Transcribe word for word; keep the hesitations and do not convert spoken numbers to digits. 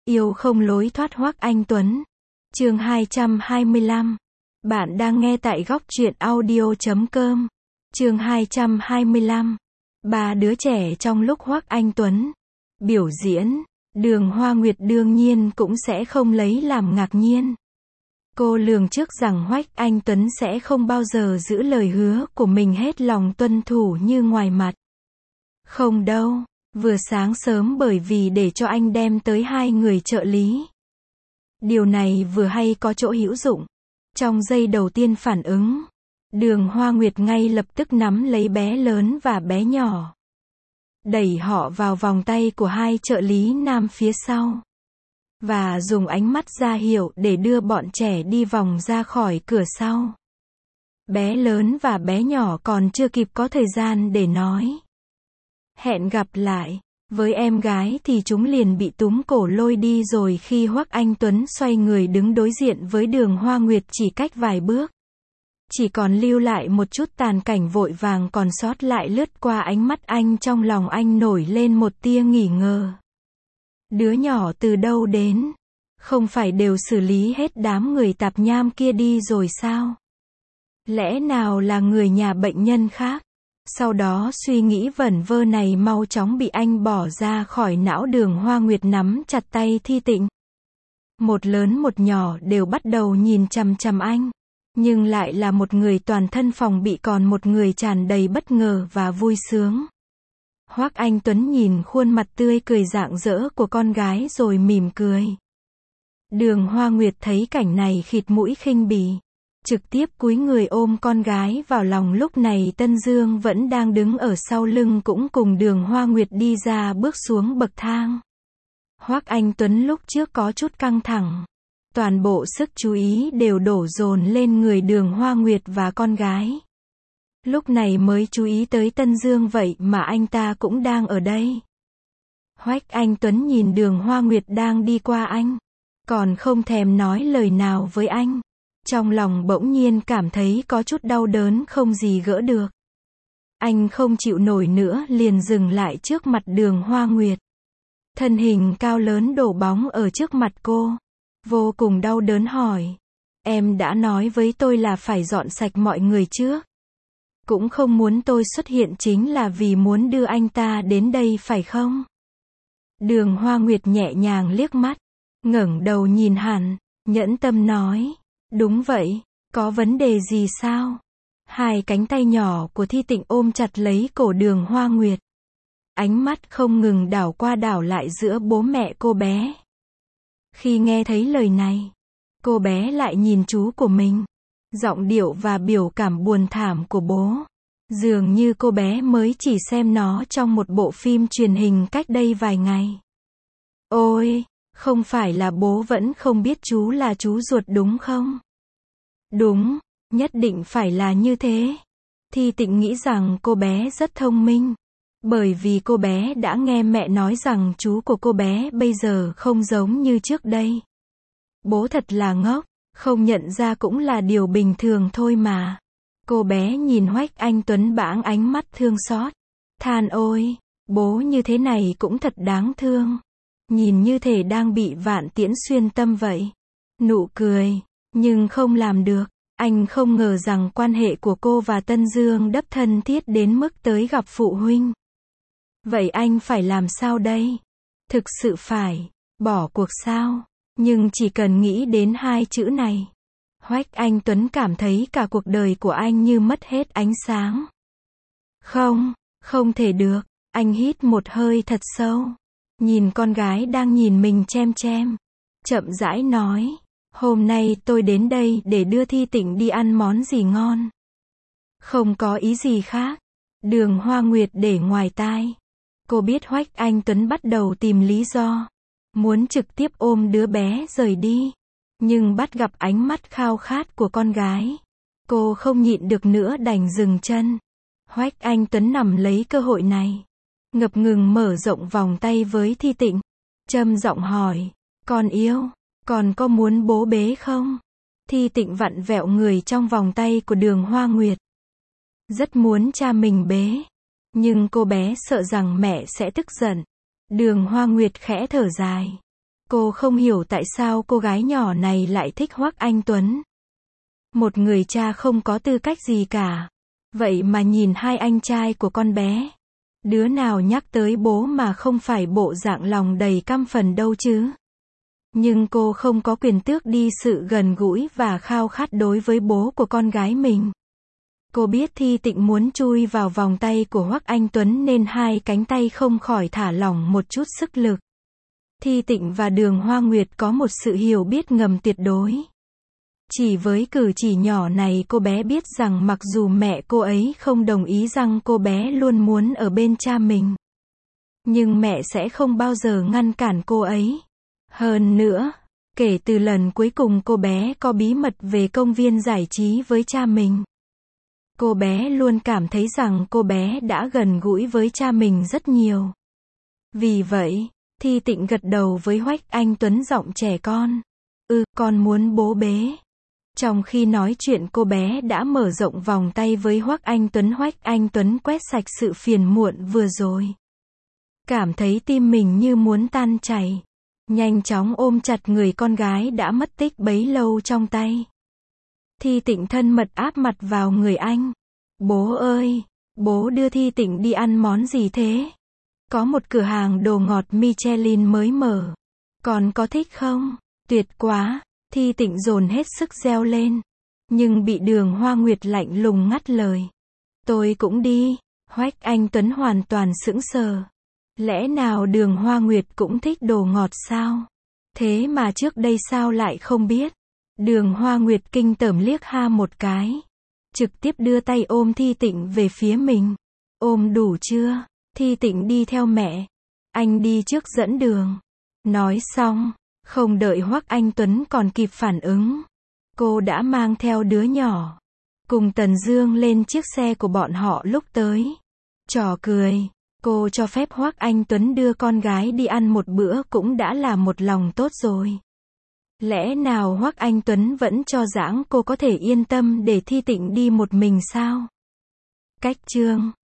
Yêu không lối thoát Hoắc Anh Tuấn. Chương hai trăm hai mươi lăm. Bạn đang nghe tại góc truyện audio chấm com. Chương hai trăm hai mươi lăm. Ba đứa trẻ trong lúc Hoắc Anh Tuấn biểu diễn, Đường Hoa Nguyệt đương nhiên cũng sẽ không lấy làm ngạc nhiên. Cô lường trước rằng Hoắc Anh Tuấn sẽ không bao giờ giữ lời hứa của mình hết lòng tuân thủ như ngoài mặt. Không đâu, vừa sáng sớm bởi vì để cho anh đem tới hai người trợ lý. Điều này vừa hay có chỗ hữu dụng. Trong giây đầu tiên phản ứng, Đường Hoa Nguyệt ngay lập tức nắm lấy bé lớn và bé nhỏ, đẩy họ vào vòng tay của hai trợ lý nam phía sau, và dùng ánh mắt ra hiệu để đưa bọn trẻ đi vòng ra khỏi cửa sau. Bé lớn và bé nhỏ còn chưa kịp có thời gian để nói hẹn gặp lại với em gái thì chúng liền bị túm cổ lôi đi rồi. Khi Hoắc Anh Tuấn xoay người đứng đối diện với Đường Hoa Nguyệt chỉ cách vài bước, chỉ còn lưu lại một chút tàn cảnh vội vàng còn sót lại lướt qua ánh mắt anh. Trong lòng anh nổi lên một tia nghi ngờ. Đứa nhỏ từ đâu đến? Không phải đều xử lý hết đám người tạp nham kia đi rồi sao? Lẽ nào là người nhà bệnh nhân khác? Sau đó suy nghĩ vẩn vơ này mau chóng bị anh bỏ ra khỏi não. Đường Hoa Nguyệt nắm chặt tay Thi Tịnh. Một lớn một nhỏ đều bắt đầu nhìn chằm chằm anh, nhưng lại là một người toàn thân phòng bị, còn một người tràn đầy bất ngờ và vui sướng. Hoắc Anh Tuấn nhìn khuôn mặt tươi cười rạng rỡ của con gái rồi mỉm cười. Đường Hoa Nguyệt thấy cảnh này khịt mũi khinh bỉ, trực tiếp cúi người ôm con gái vào lòng. Lúc này Tân Dương vẫn đang đứng ở sau lưng cũng cùng Đường Hoa Nguyệt đi ra bước xuống bậc thang. Hoắc Anh Tuấn lúc trước có chút căng thẳng, toàn bộ sức chú ý đều đổ dồn lên người Đường Hoa Nguyệt và con gái. Lúc này mới chú ý tới Tân Dương, vậy mà anh ta cũng đang ở đây. Hoắc Anh Tuấn nhìn Đường Hoa Nguyệt đang đi qua anh, còn không thèm nói lời nào với anh. Trong lòng bỗng nhiên cảm thấy có chút đau đớn không gì gỡ được. Anh không chịu nổi nữa liền dừng lại trước mặt Đường Hoa Nguyệt. Thân hình cao lớn đổ bóng ở trước mặt cô, vô cùng đau đớn hỏi: em đã nói với tôi là phải dọn sạch mọi người trước. Cũng không muốn tôi xuất hiện chính là vì muốn đưa anh ta đến đây phải không? Đường Hoa Nguyệt nhẹ nhàng liếc mắt, ngẩng đầu nhìn hắn, nhẫn tâm nói: đúng vậy, có vấn đề gì sao? Hai cánh tay nhỏ của Thi Tịnh ôm chặt lấy cổ Đường Hoa Nguyệt, ánh mắt không ngừng đảo qua đảo lại giữa bố mẹ cô bé. Khi nghe thấy lời này, cô bé lại nhìn chú của mình. Giọng điệu và biểu cảm buồn thảm của bố, dường như cô bé mới chỉ xem nó trong một bộ phim truyền hình cách đây vài ngày. Ôi, không phải là bố vẫn không biết chú là chú ruột đúng không? Đúng, nhất định phải là như thế. Thi Tịnh nghĩ rằng cô bé rất thông minh, bởi vì cô bé đã nghe mẹ nói rằng chú của cô bé bây giờ không giống như trước đây. Bố thật là ngốc, không nhận ra cũng là điều bình thường thôi mà. Cô bé nhìn Hoắc Anh Tuấn bãng ánh mắt thương xót, than ôi, bố như thế này cũng thật đáng thương. Nhìn như thể đang bị vạn tiễn xuyên tâm vậy. Nụ cười, nhưng không làm được. Anh không ngờ rằng quan hệ của cô và Tân Dương đắp thân thiết đến mức tới gặp phụ huynh. Vậy anh phải làm sao đây? Thực sự phải bỏ cuộc sao? Nhưng chỉ cần nghĩ đến hai chữ này, Hoắc Anh Tuấn cảm thấy cả cuộc đời của anh như mất hết ánh sáng. Không, không thể được. Anh hít một hơi thật sâu, nhìn con gái đang nhìn mình chem chem, chậm rãi nói: hôm nay tôi đến đây để đưa Thi Tịnh đi ăn món gì ngon. Không có ý gì khác. Đường Hoa Nguyệt để ngoài tai. Cô biết Hoắc Anh Tuấn bắt đầu tìm lý do, muốn trực tiếp ôm đứa bé rời đi. Nhưng bắt gặp ánh mắt khao khát của con gái, cô không nhịn được nữa đành dừng chân. Hoắc Anh Tuấn nắm lấy cơ hội này, ngập ngừng mở rộng vòng tay với Thi Tịnh, trầm giọng hỏi: con yêu, còn có muốn bố bế không? Thi Tịnh vặn vẹo người trong vòng tay của Đường Hoa Nguyệt, rất muốn cha mình bế, nhưng cô bé sợ rằng mẹ sẽ tức giận. Đường Hoa Nguyệt khẽ thở dài. Cô không hiểu tại sao cô gái nhỏ này lại thích Hoắc Anh Tuấn. Một người cha không có tư cách gì cả. Vậy mà nhìn hai anh trai của con bé. Đứa nào nhắc tới bố mà không phải bộ dạng lòng đầy căm phẫn đâu chứ. Nhưng cô không có quyền tước đi sự gần gũi và khao khát đối với bố của con gái mình. Cô biết Thi Tịnh muốn chui vào vòng tay của Hoắc Anh Tuấn nên hai cánh tay không khỏi thả lỏng một chút sức lực. Thi Tịnh và Đường Hoa Nguyệt có một sự hiểu biết ngầm tuyệt đối. Chỉ với cử chỉ nhỏ này cô bé biết rằng mặc dù mẹ cô ấy không đồng ý rằng cô bé luôn muốn ở bên cha mình. Nhưng mẹ sẽ không bao giờ ngăn cản cô ấy. Hơn nữa, kể từ lần cuối cùng cô bé có bí mật về công viên giải trí với cha mình. Cô bé luôn cảm thấy rằng cô bé đã gần gũi với cha mình rất nhiều. Vì vậy, Thi Tịnh gật đầu với Hoắc Anh Tuấn giọng trẻ con. Ừ, con muốn bố bế. Trong khi nói chuyện cô bé đã mở rộng vòng tay với Hoắc Anh Tuấn. Hoắc Anh Tuấn quét sạch sự phiền muộn vừa rồi. Cảm thấy tim mình như muốn tan chảy. Nhanh chóng ôm chặt người con gái đã mất tích bấy lâu trong tay. Thi Tịnh thân mật áp mặt vào người anh. Bố ơi, bố đưa Thi Tịnh đi ăn món gì thế? Có một cửa hàng đồ ngọt Michelin mới mở. Con có thích không? Tuyệt quá, Thi Tịnh dồn hết sức reo lên. Nhưng bị Đường Hoa Nguyệt lạnh lùng ngắt lời. Tôi cũng đi. Hoắc Anh Tuấn hoàn toàn sững sờ. Lẽ nào Đường Hoa Nguyệt cũng thích đồ ngọt sao? Thế mà trước đây sao lại không biết? Đường Hoa Nguyệt kinh tởm liếc ha một cái. Trực tiếp đưa tay ôm Thi Tịnh về phía mình. Ôm đủ chưa? Thi Tịnh đi theo mẹ. Anh đi trước dẫn đường. Nói xong, không đợi Hoắc Anh Tuấn còn kịp phản ứng. Cô đã mang theo đứa nhỏ. Cùng Tần Dương lên chiếc xe của bọn họ lúc tới. Trò cười. Cô cho phép Hoắc Anh Tuấn đưa con gái đi ăn một bữa cũng đã là một lòng tốt rồi. Lẽ nào Hoắc Anh Tuấn vẫn cho rằng cô có thể yên tâm để Thi Tịnh đi một mình sao? Cách chương